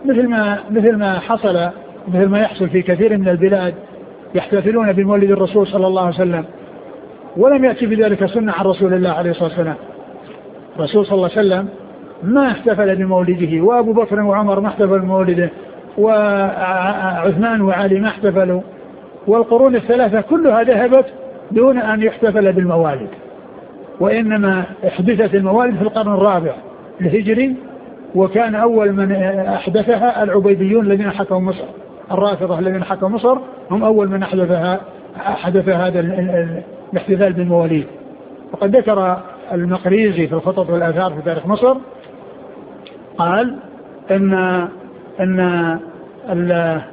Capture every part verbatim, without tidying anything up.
مثل ما مثل ما حصل مثل ما يحصل في كثير من البلاد يحتفلون بمولد الرسول صلى الله عليه وسلم، ولم يأتي بذلك سنة عن رسول الله عليه الصلاة والسلام. الرسول صلى الله عليه وسلم ما احتفل بمولده، وأبو بكر وعمر ما احتفلوا بمولده، وعثمان وعلي ما احتفلوا، والقرون الثلاثة كلها ذهبت دون أن يحتفل بالموالد، وإنما احدثت الموالد في القرن الرابع الهجري، وكان أول من أحدثها العبيديون الذين حكموا مصر، الرافضة الذين حكموا مصر هم أول من أحدثها أحدث هذا الاحتفال بالمواليد. وقد ذكر المقريزي في الخطط والآثار في تاريخ مصر قال إن إن أن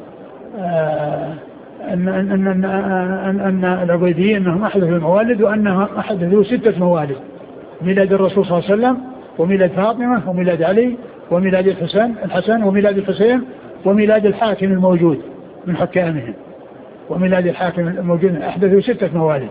أن أن أن أن العبيديين أنهم أحدثوا الموالد، وأنهم أحدثوا ستة موالد: ميلاد الرسول صلى الله عليه وسلم، وميلاد فاطمة، وميلاد علي، وميلاد الحسن الحسن وميلاد الحسين، وميلاد الحاكم الموجود من حكامهم، وميلاد الحاكم الموجود. أحدثوا ستة موالد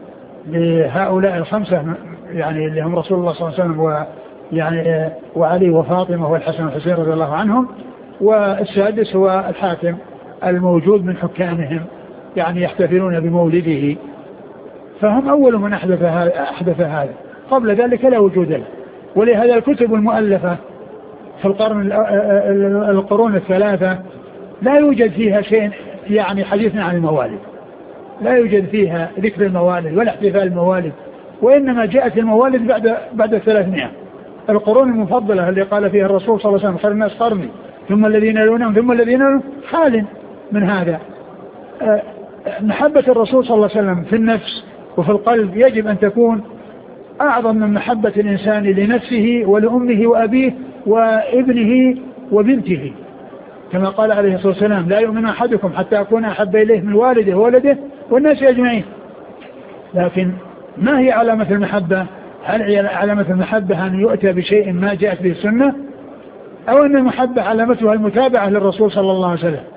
لهؤلاء الخمسة، يعني اللي هم رسول الله صلى الله عليه وسلم ويعني وعلي وفاطمة والحسن والحسين رضي الله عنهم، والسادس هو الحاكم الموجود من حكامهم، يعني يحتفلون بمولده، فهم أول من أحدث أحدث هذا. قبل ذلك لا وجود له. ولهذا الكتب المؤلفة في القرن القرون الثلاثة لا يوجد فيها شيء يعني حديثنا عن الموالد، لا يوجد فيها ذكر الموالد ولا احتفال الموالد، وإنما جاءت الموالد بعد بعد الثلاثمائة. القرون المفضلة اللي قال فيها الرسول صلى الله عليه وسلم: خير الناس قرني ثم الذين يلونهم ثم الذين يلونهم، حال من هذا. محبة الرسول صلى الله عليه وسلم في النفس وفي القلب يجب أن تكون أعظم من محبة الإنسان لنفسه ولأمه وأبيه وابنه وبنته، كما قال عليه الصلاة والسلام: لا يؤمن أحدكم حتى أكون أحب إليه من والده وولده والناس أجمعين. لكن ما هي علامة المحبة؟ هل علامة المحبة أن يؤتى بشيء ما جاءت به السنة، أو أن المحبة علامتها المتابعة للرسول صلى الله عليه وسلم؟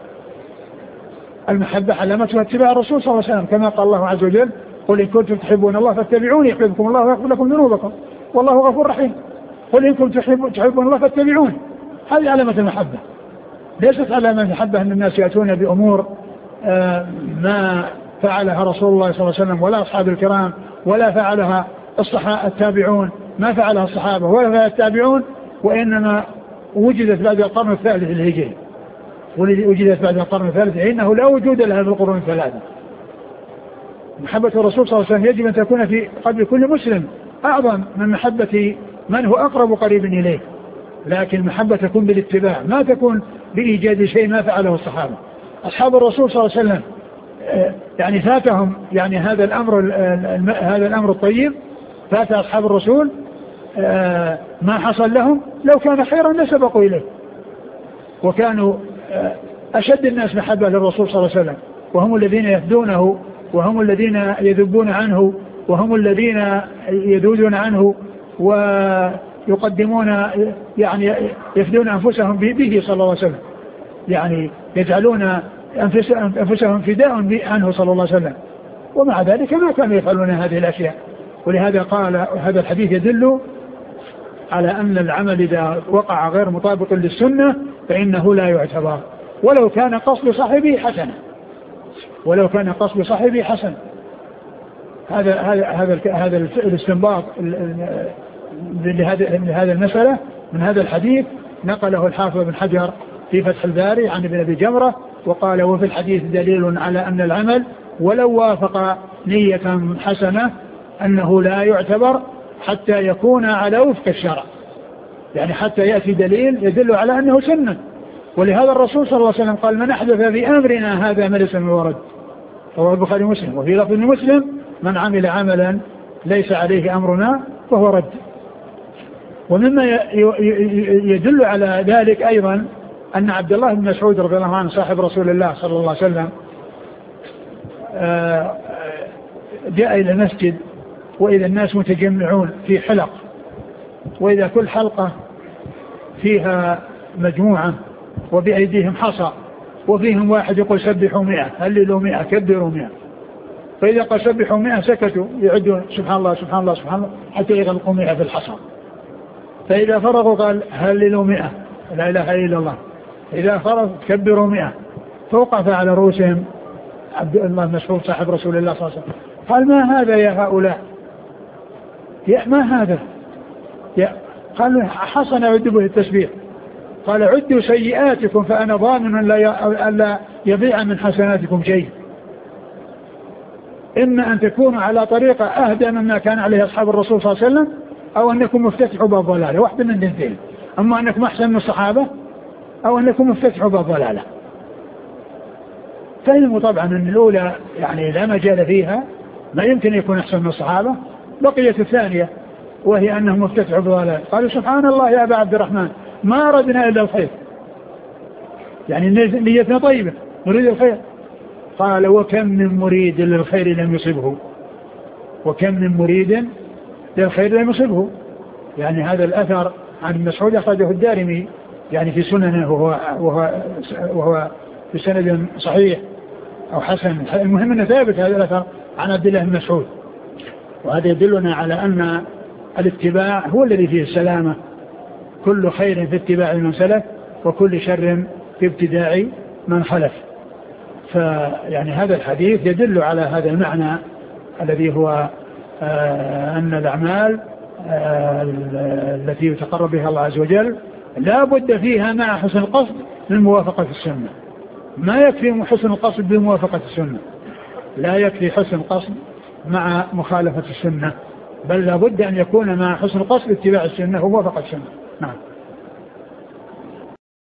المحبة علامتها اتباع الرسول صلى الله عليه وسلم، كما قال الله عز وجل: قل إن كنتم تحبون الله فاتبعوني يحببكم الله ويغفر لكم ذنوبكم والله غفور رحيم. قل إن كنتم تحبون الله فاتبعوني. هذه علامة المحبة، ليست علامة المحبة أن الناس يأتون بأمور آه ما فعلها رسول الله صلى الله عليه وسلم ولا أصحاب الكرام، ولا فعلها الصحابة التابعون، ما فعلها الصحابة ولا فعلها التابعون، وإنما وجدت بعد القرن الثالث الهجري، وجدت بعد القرن الثالث، إنه لا وجود لها في القرون الثلاثة. محبة الرسول صلى الله عليه وسلم يجب أن تكون في قلب كل مسلم أعظم من محبة من هو أقرب قريب إليه، لكن محبة تكون بالاتباع، ما تكون بإيجاد شيء ما فعله الصحابة. أصحاب الرسول صلى الله عليه وسلم يعني فاتهم يعني هذا الأمر هذا الأمر الطيب، فات أصحاب الرسول ما حصل لهم، لو كان خيرا لسبقوا إليه، وكانوا أشد الناس محبة للرسول صلى الله عليه وسلم، وهم الذين يفدونه، وهم الذين يذبون عنه، وهم الذين يذودون عنه ويقدمون يعني يفدون أنفسهم به صلى الله عليه وسلم، يعني يجعلون أنفسهم فداء عنه صلى الله عليه وسلم، ومع ذلك ما كانوا يفعلون هذه الأشياء. ولهذا قال هذا الحديث يدل على أن العمل إذا وقع غير مطابق للسنة فإنه لا يعتبر، ولو كان قصد صاحبه حسنا، ولو كان قصد صاحبه حسن. هذا هذا هذا هذا الاستنباط لهذا المسألة من هذا الحديث نقله الحافظ بن حجر في فتح الباري عن ابن أبي جمرة، وقال: وفي الحديث دليل على أن العمل ولو وافق نية حسنة أنه لا يعتبر حتى يكون على وفق الشرع، يعني حتى يأتي دليل يدل على أنه سنة. ولهذا الرسول صلى الله عليه وسلم قال: من أحدث في أمرنا هذا ما ليس منه ورد، رواه البخاري ومسلم. وفي لفظ مسلم: من عمل عملا ليس عليه أمرنا فهو رد. ومما يدل على ذلك أيضا أن عبد الله بن مسعود رضي الله عنه صاحب رسول الله صلى الله عليه وسلم جاء إلى المسجد وإذا الناس متجمعون في حلق، وإذا كل حلقة فيها مجموعة وبأيديهم حصى، وفيهم واحد يقول سبحوا مئة، هللوا مئة، كبروا مئة، فإذا قال سبحوا مئة سكتوا يعدون سبحان الله سبحان الله سبحان الله حتى يغلقوا مئة في الحصى، فإذا فرغوا قال هللوا مئة، لا إله إلا الله، إذا فرض كبروا مئة. فوقف على رؤوسهم عبد الله بن مسعود صاحب رسول الله صلى الله عليه وسلم قال ما هذا يا هؤلاء؟ يا ما هذا؟ يا قالوا حصن عد به التسبيح. قال عدوا سيئاتكم فأنا ضامن لا يضيع من حسناتكم شيء. إما أن تكونوا على طريقة أهدى مما كان عليه أصحاب الرسول صلى الله عليه وسلم أو أنكم مفتتحوا باب ضلالة، واحدة من الاثنين. أما أنكم أحسن من الصحابة أو أنكم مفتتحوا باب ضلالة. فهموا طبعا أن الأولى يعني لا مجال فيها، ما يمكن يكون أحسن من الصحابة. بقيت الثانية وهي أنهم مفتتحوا بضلالة. قالوا سبحان الله يا أبا عبد الرحمن ما أردنا إلا الخير، يعني نيتنا طيبة نريد الخير. قال وكم من مريد للخير لم يصبه، وكم من مريد للخير لم يصبه. يعني هذا الأثر عن مسعود أخرجه الدارمي يعني في سننه وهو, وهو, وهو في سند صحيح أو حسن. المهم أنه ثابت هذا الأثر عن عبد الله بن مسعود. وهذا يدلنا على أن الاتباع هو الذي فيه السلامة. كل خير في اتباع من سلف وكل شر في ابتداع من خلف. فيعني هذا الحديث يدل على هذا المعنى الذي هو آه أن الأعمال آه التي يتقرب بها الله عز وجل لا بد فيها مع حسن القصد من موافقة السنة. ما يكفي حسن القصد بموافقة السنة، لا يكفي حسن القصد مع مخالفة السنة، بل لا بد أن يكون مع حسن القصد اتباع السنة وموافقة السنة.